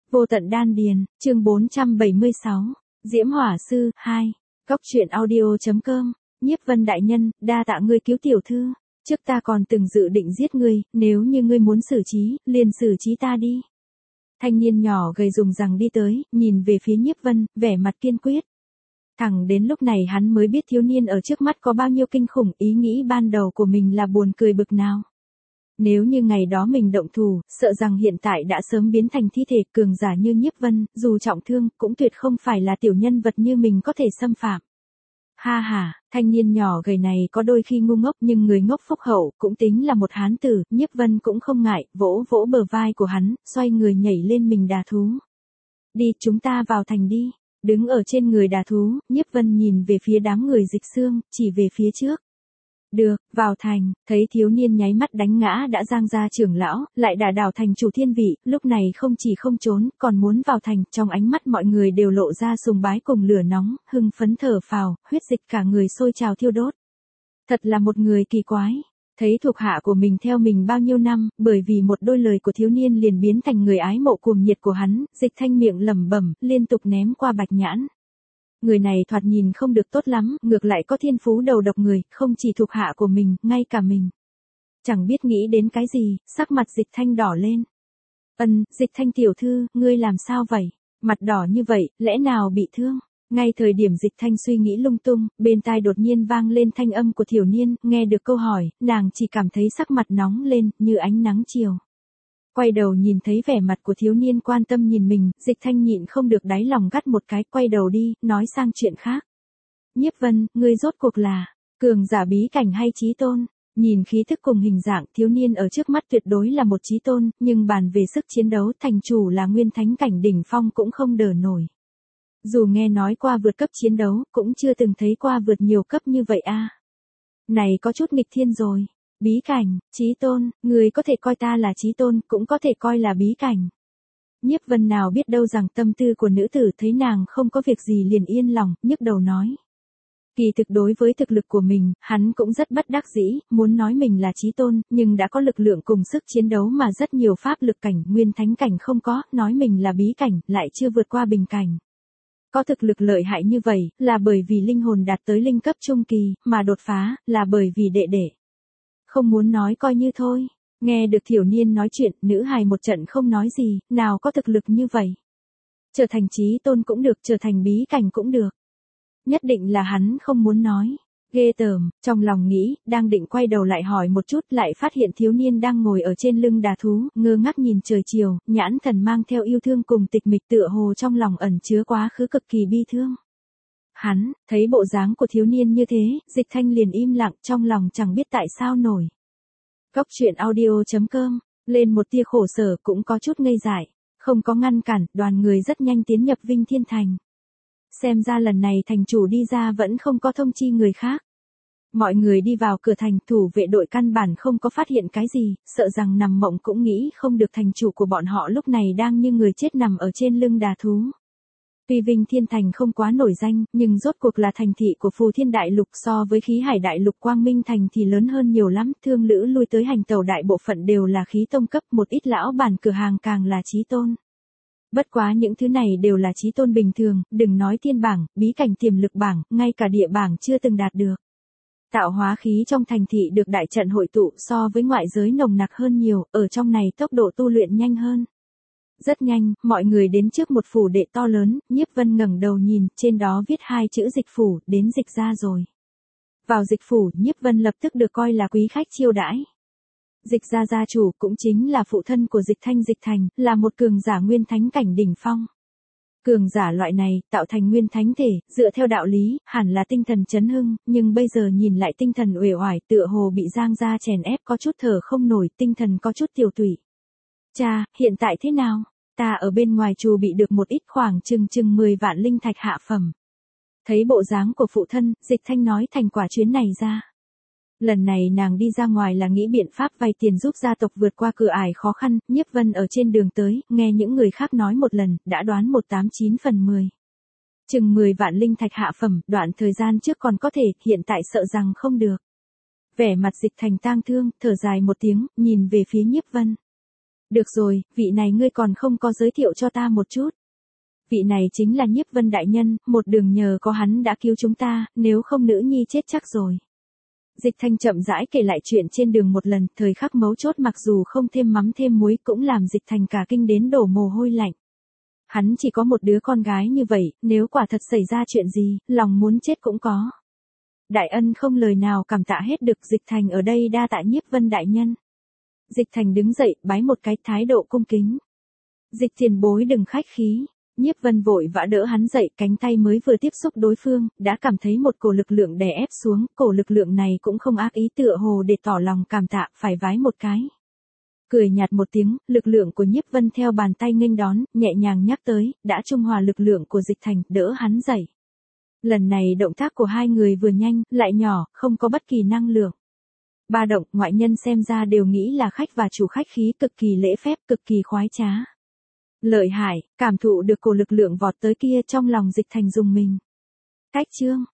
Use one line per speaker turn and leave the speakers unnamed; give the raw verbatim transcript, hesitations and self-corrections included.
Vô tận đan điền, chương bốn trăm bảy mươi sáu, Diễm Hỏa Sư, hai, Cóc truyện audio.com, Nhiếp Vân đại nhân, đa tạ ngươi cứu tiểu thư, trước ta còn từng dự định giết ngươi, nếu như ngươi muốn xử trí, liền xử trí ta đi. Thanh niên nhỏ gầy dùng rằng đi tới, nhìn về phía Nhiếp Vân, vẻ mặt kiên quyết. Thẳng đến lúc này hắn mới biết thiếu niên ở trước mắt có bao nhiêu kinh khủng, ý nghĩ ban đầu của mình là buồn cười bực nào. Nếu như ngày đó mình động thủ, sợ rằng hiện tại đã sớm biến thành thi thể. Cường giả như Nhiếp Vân, dù trọng thương, cũng tuyệt không phải là tiểu nhân vật như mình có thể xâm phạm. Ha ha, thanh niên nhỏ gầy này có đôi khi ngu ngốc nhưng người ngốc phúc hậu, cũng tính là một hán tử. Nhiếp Vân cũng không ngại, vỗ vỗ bờ vai của hắn, xoay người nhảy lên mình đà thú. Đi, chúng ta vào thành đi. Đứng ở trên người đà thú, Nhiếp Vân nhìn về phía đám người Dịch Xương, chỉ về phía trước. Được, vào thành, thấy thiếu niên nháy mắt đánh ngã đã giang gia trưởng lão, lại đả đảo thành chủ thiên vị, lúc này không chỉ không trốn, còn muốn vào thành. Trong ánh mắt mọi người đều lộ ra sùng bái cùng lửa nóng, hưng phấn thở phào, huyết dịch cả người sôi trào thiêu đốt. Thật là một người kỳ quái. Thấy thuộc hạ của mình theo mình bao nhiêu năm, bởi vì một đôi lời của thiếu niên liền biến thành người ái mộ cuồng nhiệt của hắn. Dịch Thanh miệng lẩm bẩm, liên tục ném qua Bạch Nhãn. Người này thoạt nhìn không được tốt lắm, ngược lại có thiên phú đầu độc người, không chỉ thuộc hạ của mình, ngay cả mình. Chẳng biết nghĩ đến cái gì, sắc mặt Dịch Thanh đỏ lên. Ân, Dịch Thanh tiểu thư, ngươi làm sao vậy? Mặt đỏ như vậy, lẽ nào bị thương? Ngay thời điểm Dịch Thanh suy nghĩ lung tung, bên tai đột nhiên vang lên thanh âm của thiểu niên, nghe được câu hỏi, nàng chỉ cảm thấy sắc mặt nóng lên, như ánh nắng chiều. Quay đầu nhìn thấy vẻ mặt của thiếu niên quan tâm nhìn mình, Dịch Thanh nhịn không được đáy lòng gắt một cái, quay đầu đi, nói sang chuyện khác. Nhiếp Vân, ngươi rốt cuộc là cường giả bí cảnh hay chí tôn? Nhìn khí thức cùng hình dạng, thiếu niên ở trước mắt tuyệt đối là một chí tôn, nhưng bàn về sức chiến đấu, thành chủ là nguyên thánh cảnh đỉnh phong cũng không đỡ nổi. Dù nghe nói qua vượt cấp chiến đấu, cũng chưa từng thấy qua vượt nhiều cấp như vậy a. Này có chút nghịch thiên rồi. Bí cảnh, chí tôn, người có thể coi ta là chí tôn, cũng có thể coi là bí cảnh. Nhiếp Vân nào biết đâu rằng tâm tư của nữ tử, thấy nàng không có việc gì liền yên lòng, nhức đầu nói. Kỳ thực đối với thực lực của mình, hắn cũng rất bất đắc dĩ, muốn nói mình là chí tôn, nhưng đã có lực lượng cùng sức chiến đấu mà rất nhiều pháp lực cảnh, nguyên thánh cảnh không có, nói mình là bí cảnh, lại chưa vượt qua bình cảnh. Có thực lực lợi hại như vậy, là bởi vì linh hồn đạt tới linh cấp trung kỳ, mà đột phá, là bởi vì đệ đệ. Không muốn nói coi như thôi. Nghe được thiểu niên nói chuyện, nữ hài một trận không nói gì, nào có thực lực như vậy. Trở thành chí tôn cũng được, trở thành bí cảnh cũng được. Nhất định là hắn không muốn nói. Ghê tởm, trong lòng nghĩ, đang định quay đầu lại hỏi một chút, lại phát hiện thiếu niên đang ngồi ở trên lưng đà thú, ngơ ngác nhìn trời chiều, nhãn thần mang theo yêu thương cùng tịch mịch, tựa hồ trong lòng ẩn chứa quá khứ cực kỳ bi thương. Hắn, thấy bộ dáng của thiếu niên như thế, Dịch Thanh liền im lặng, trong lòng chẳng biết tại sao nổi. Cóc truyện audio.com, lên một tia khổ sở cũng có chút ngây dại, không có ngăn cản, đoàn người rất nhanh tiến nhập Vinh Thiên Thành. Xem ra lần này thành chủ đi ra vẫn không có thông chi người khác. Mọi người đi vào cửa thành, thủ vệ đội căn bản không có phát hiện cái gì, sợ rằng nằm mộng cũng nghĩ không được thành chủ của bọn họ lúc này đang như người chết nằm ở trên lưng đà thú. Tuy Vinh Thiên Thành không quá nổi danh, nhưng rốt cuộc là thành thị của Phù Thiên Đại Lục, so với Khí Hải Đại Lục Quang Minh Thành thì lớn hơn nhiều lắm, thương lữ lui tới hành tàu đại bộ phận đều là khí tông cấp, một ít lão bản cửa hàng càng là chí tôn. Bất quá những thứ này đều là chí tôn bình thường, đừng nói thiên bảng, bí cảnh tiềm lực bảng, ngay cả địa bảng chưa từng đạt được. Tạo hóa khí trong thành thị được đại trận hội tụ, so với ngoại giới nồng nặc hơn nhiều, ở trong này tốc độ tu luyện nhanh hơn. Rất nhanh, mọi người đến trước một phủ đệ to lớn, Nhiếp Vân ngẩng đầu nhìn, trên đó viết hai chữ Dịch phủ, đến Dịch gia rồi. Vào Dịch phủ, Nhiếp Vân lập tức được coi là quý khách chiêu đãi. Dịch gia gia chủ cũng chính là phụ thân của Dịch Thanh Dịch Thành, là một cường giả nguyên thánh cảnh đỉnh phong. Cường giả loại này, tạo thành nguyên thánh thể, dựa theo đạo lý, hẳn là tinh thần chấn hưng, nhưng bây giờ nhìn lại tinh thần uể oải, tựa hồ bị giang gia chèn ép, có chút thở không nổi, tinh thần có chút tiêu tụy. Cha, hiện tại thế nào? Ta ở bên ngoài trù bị được một ít khoảng chừng chừng mười vạn linh thạch hạ phẩm. Thấy bộ dáng của phụ thân, Dịch Thanh nói thành quả chuyến này ra. Lần này nàng đi ra ngoài là nghĩ biện pháp vay tiền giúp gia tộc vượt qua cửa ải khó khăn. Nhiếp Vân ở trên đường tới, nghe những người khác nói một lần, đã đoán một tám chín phần mười. Chừng mười vạn linh thạch hạ phẩm, đoạn thời gian trước còn có thể, hiện tại sợ rằng không được. Vẻ mặt Dịch Thành tang thương, thở dài một tiếng, nhìn về phía Nhiếp Vân. Được rồi, vị này ngươi còn không có giới thiệu cho ta một chút. Vị này chính là Nhiếp Vân đại nhân, một đường nhờ có hắn đã cứu chúng ta, nếu không nữ nhi chết chắc rồi. Dịch Thành chậm rãi kể lại chuyện trên đường một lần, thời khắc mấu chốt mặc dù không thêm mắm thêm muối cũng làm Dịch Thành cả kinh đến đổ mồ hôi lạnh. Hắn chỉ có một đứa con gái như vậy, nếu quả thật xảy ra chuyện gì, lòng muốn chết cũng có. Đại ân không lời nào cảm tạ hết được, Dịch Thành ở đây đa tạ Nhiếp Vân đại nhân. Dịch Thành đứng dậy, bái một cái, thái độ cung kính. Dịch tiền bối đừng khách khí. Nhiếp Vân vội vã đỡ hắn dậy, cánh tay mới vừa tiếp xúc đối phương, đã cảm thấy một cổ lực lượng đè ép xuống, cổ lực lượng này cũng không ác ý, tựa hồ để tỏ lòng cảm tạ, phải vái một cái. Cười nhạt một tiếng, lực lượng của Nhiếp Vân theo bàn tay nghênh đón, nhẹ nhàng nhắc tới, đã trung hòa lực lượng của Dịch Thành, đỡ hắn dậy. Lần này động tác của hai người vừa nhanh, lại nhỏ, không có bất kỳ năng lượng. Ba động, ngoại nhân xem ra đều nghĩ là khách và chủ khách khí, cực kỳ lễ phép, cực kỳ khoái trá. Lợi hại, cảm thụ được cổ lực lượng vọt tới kia, trong lòng Dịch Thành rùng mình. Cách chương